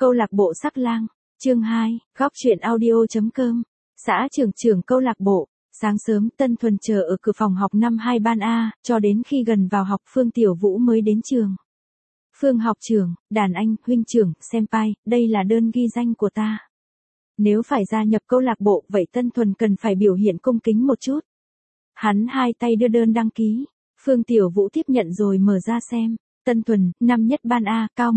Câu lạc bộ Sắc Lang, chương 2, góc truyện audio.com. Xã trưởng câu lạc bộ. Sáng sớm Tân Thuần chờ ở cửa phòng học năm 2 ban A, cho đến khi gần vào học Phương Tiểu Vũ mới đến trường. Phương học trưởng, đàn anh, huynh trưởng, senpai, đây là đơn ghi danh của ta. Nếu phải gia nhập câu lạc bộ vậy Tân Thuần cần phải biểu hiện cung kính một chút. Hắn hai tay đưa đơn đăng ký. Phương Tiểu Vũ tiếp nhận rồi mở ra xem. Tân Thuần, năm nhất ban A, cao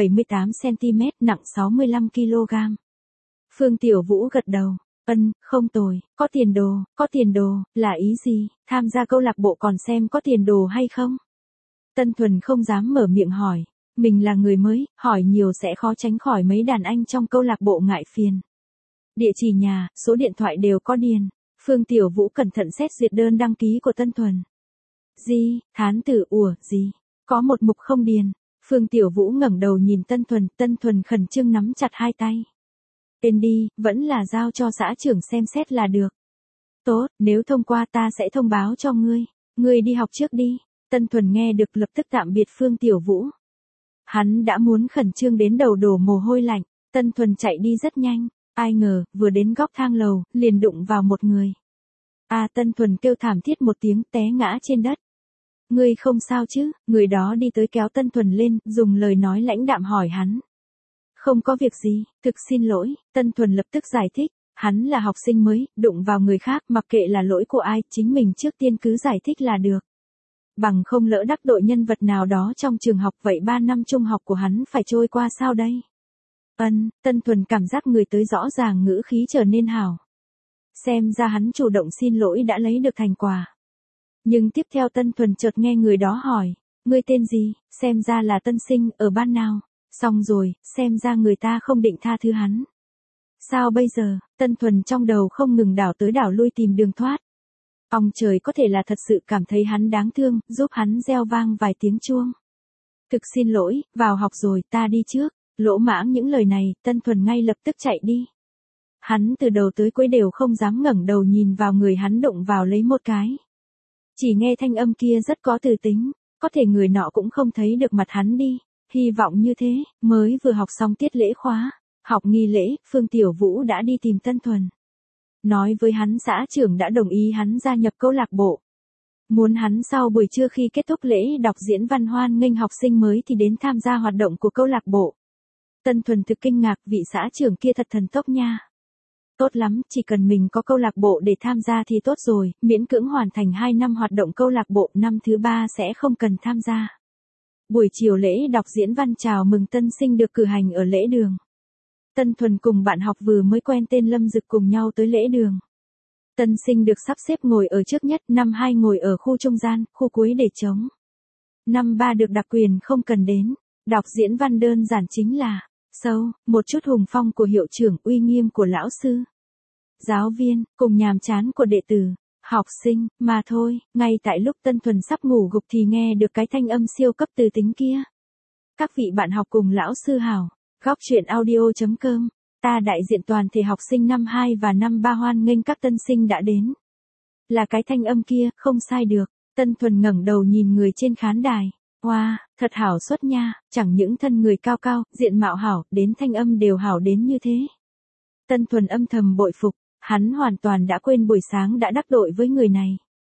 178cm, nặng 65kg. Phương Tiểu Vũ gật đầu. Không tồi, có tiền đồ, là ý gì, tham gia câu lạc bộ còn xem có tiền đồ hay không? Tân Thuần không dám mở miệng hỏi, mình là người mới, hỏi nhiều sẽ khó tránh khỏi mấy đàn anh trong câu lạc bộ ngại phiền. Địa chỉ nhà, số điện thoại đều có điền. Phương Tiểu Vũ cẩn thận xét duyệt đơn đăng ký của Tân Thuần. Thán tử gì? Có một mục không điền. Phương Tiểu Vũ ngẩng đầu nhìn Tân Thuần khẩn trương nắm chặt hai tay. Tên đi, vẫn là giao cho xã trưởng xem xét là được. Tốt, nếu thông qua ta sẽ thông báo cho ngươi. Ngươi đi học trước đi. Tân Thuần nghe được lập tức tạm biệt Phương Tiểu Vũ. Hắn đã muốn khẩn trương đến đầu đổ mồ hôi lạnh. Tân Thuần chạy đi rất nhanh. Ai ngờ, vừa đến góc thang lầu, liền đụng vào một người. Tân Thuần kêu thảm thiết một tiếng té ngã trên đất. Ngươi không sao chứ? Người đó đi tới kéo Tân Thuần lên, dùng lời nói lãnh đạm hỏi hắn. Không có việc gì, thực xin lỗi, Tân Thuần lập tức giải thích, hắn là học sinh mới, đụng vào người khác, mặc kệ là lỗi của ai, chính mình trước tiên cứ giải thích là được. Bằng không lỡ đắc tội nhân vật nào đó trong trường học vậy 3 năm trung học của hắn phải trôi qua sao đây? Tân Thuần cảm giác người tới rõ ràng ngữ khí trở nên hảo. Xem ra hắn chủ động xin lỗi đã lấy được thành quả. Nhưng tiếp theo Tân Thuần chợt nghe người đó hỏi, ngươi tên gì, xem ra là tân sinh, ở ban nào? Xong rồi, xem ra người ta không định tha thứ hắn. Sao bây giờ, Tân Thuần trong đầu không ngừng đảo tới đảo lui tìm đường thoát. Ông trời có thể là thật sự cảm thấy hắn đáng thương, giúp hắn reo vang vài tiếng chuông. Thực xin lỗi, vào học rồi, ta đi trước. Lỗ mãng những lời này, Tân Thuần ngay lập tức chạy đi. Hắn từ đầu tới cuối đều không dám ngẩng đầu nhìn vào người hắn đụng vào lấy một cái. Chỉ nghe thanh âm kia rất có từ tính, có thể người nọ cũng không thấy được mặt hắn đi. Hy vọng như thế, mới vừa học xong tiết lễ khóa, học nghi lễ, Phương Tiểu Vũ đã đi tìm Tân Thuần. Nói với hắn xã trưởng đã đồng ý hắn gia nhập câu lạc bộ. Muốn hắn sau buổi trưa khi kết thúc lễ đọc diễn văn hoan nghênh học sinh mới thì đến tham gia hoạt động của câu lạc bộ. Tân Thuần thực kinh ngạc, vị xã trưởng kia thật thần tốc nha. Tốt lắm, chỉ cần mình có câu lạc bộ để tham gia thì tốt rồi, miễn cưỡng hoàn thành 2 năm hoạt động câu lạc bộ, năm thứ 3 sẽ không cần tham gia. Buổi chiều lễ đọc diễn văn chào mừng tân sinh được cử hành ở lễ đường. Tân Thuần cùng bạn học vừa mới quen tên Lâm Dực cùng nhau tới lễ đường. Tân sinh được sắp xếp ngồi ở trước nhất, năm 2 ngồi ở khu trung gian, khu cuối để trống. Năm 3 được đặc quyền không cần đến. Đọc diễn văn đơn giản chính là một chút hùng phong của hiệu trưởng, uy nghiêm của lão sư, giáo viên, cùng nhàm chán của đệ tử, học sinh, mà thôi. Ngay tại lúc Tân Thuần sắp ngủ gục thì nghe được cái thanh âm siêu cấp từ tính kia. Các vị bạn học cùng lão sư hảo, góc truyện audio.com, ta đại diện toàn thể học sinh năm 2 và năm 3 hoan nghênh các tân sinh đã đến. Là cái thanh âm kia, không sai được. Tân Thuần ngẩng đầu nhìn người trên khán đài. Wow, thật hảo xuất nha, chẳng những thân người cao cao, diện mạo hảo, đến thanh âm đều hảo đến như thế. Tân Thuần âm thầm bội phục, hắn hoàn toàn đã quên buổi sáng đã đắc tội với người này.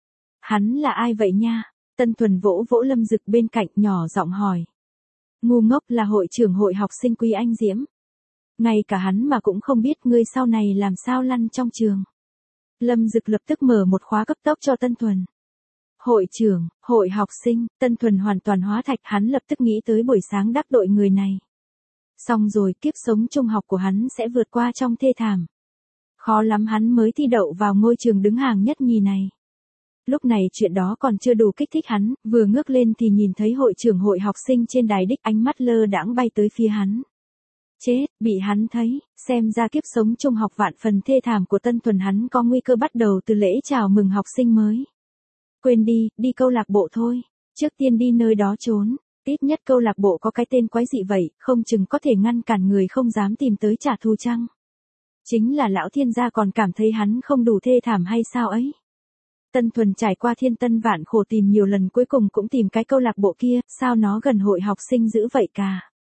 Hắn là ai vậy nha? Tân Thuần vỗ vỗ Lâm Dực bên cạnh, nhỏ giọng hỏi. Ngu ngốc, là hội trưởng hội học sinh Quý Anh Diễm. Ngay cả hắn mà cũng không biết ngươi sau này làm sao lăn trong trường. Lâm Dực lập tức mở một khóa cấp tốc cho Tân Thuần. Hội trưởng, hội học sinh, Tân Thuần hoàn toàn hóa thạch, hắn lập tức nghĩ tới buổi sáng đắc tội người này. Xong rồi, kiếp sống trung học của hắn sẽ vượt qua trong thê thảm. Khó lắm hắn mới thi đậu vào ngôi trường đứng hàng nhất nhì này. Lúc này chuyện đó còn chưa đủ kích thích hắn, vừa ngước lên thì nhìn thấy hội trưởng hội học sinh trên đài đích, ánh mắt lơ đãng bay tới phía hắn. Chết, bị hắn thấy, xem ra kiếp sống trung học vạn phần thê thảm của Tân Thuần hắn có nguy cơ bắt đầu từ lễ chào mừng học sinh mới. Quên đi, đi câu lạc bộ thôi. Trước tiên đi nơi đó trốn. Ít nhất câu lạc bộ có cái tên quái dị vậy, không chừng có thể ngăn cản người không dám tìm tới trả thù chăng. Chính là lão thiên gia còn cảm thấy hắn không đủ thê thảm hay sao ấy. Tân Thuần trải qua thiên tân vạn khổ tìm nhiều lần cuối cùng cũng tìm cái câu lạc bộ kia, sao nó gần hội học sinh dữ vậy cả.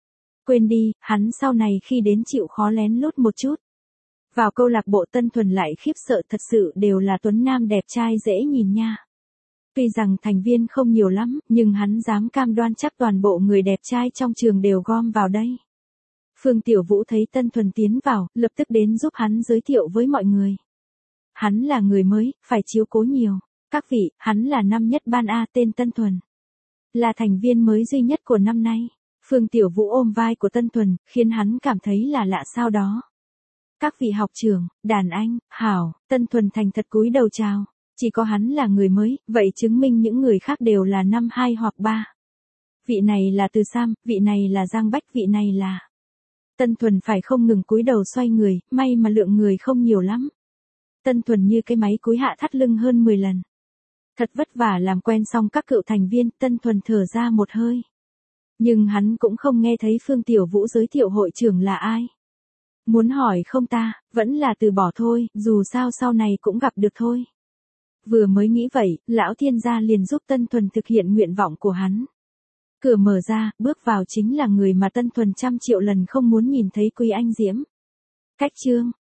Quên đi, hắn sau này khi đến chịu khó lén lút một chút. Vào câu lạc bộ Tân Thuần lại khiếp sợ, thật sự đều là tuấn nam đẹp trai dễ nhìn nha. Tuy rằng thành viên không nhiều lắm, nhưng hắn dám cam đoan chắc toàn bộ người đẹp trai trong trường đều gom vào đây. Phương Tiểu Vũ thấy Tân Thuần tiến vào, lập tức đến giúp hắn giới thiệu với mọi người. Hắn là người mới, phải chiếu cố nhiều. Các vị, hắn là năm nhất ban A, tên Tân Thuần. Là thành viên mới duy nhất của năm nay. Phương Tiểu Vũ ôm vai của Tân Thuần, khiến hắn cảm thấy là lạ sao đó. Các vị học trưởng, đàn anh, hảo, Tân Thuần thành thật cúi đầu chào. Chỉ có hắn là người mới, vậy chứng minh những người khác đều là năm 2 hoặc 3. Vị này là Từ Sam, vị này là Giang Bách, vị này là... Tân Thuần phải không ngừng cúi đầu xoay người, may mà lượng người không nhiều lắm. Tân Thuần như cái máy cúi hạ thắt lưng hơn 10 lần. Thật vất vả làm quen xong các cựu thành viên, Tân Thuần thở ra một hơi. Nhưng hắn cũng không nghe thấy Phương Tiểu Vũ giới thiệu hội trưởng là ai. Muốn hỏi không ta, vẫn là từ bỏ thôi, dù sao sau này cũng gặp được thôi. Vừa mới nghĩ vậy, lão thiên gia liền giúp Tân Thuần thực hiện nguyện vọng của hắn. Cửa mở ra, bước vào chính là người mà Tân Thuần trăm triệu lần không muốn nhìn thấy Quý Anh Diễm. Cách chương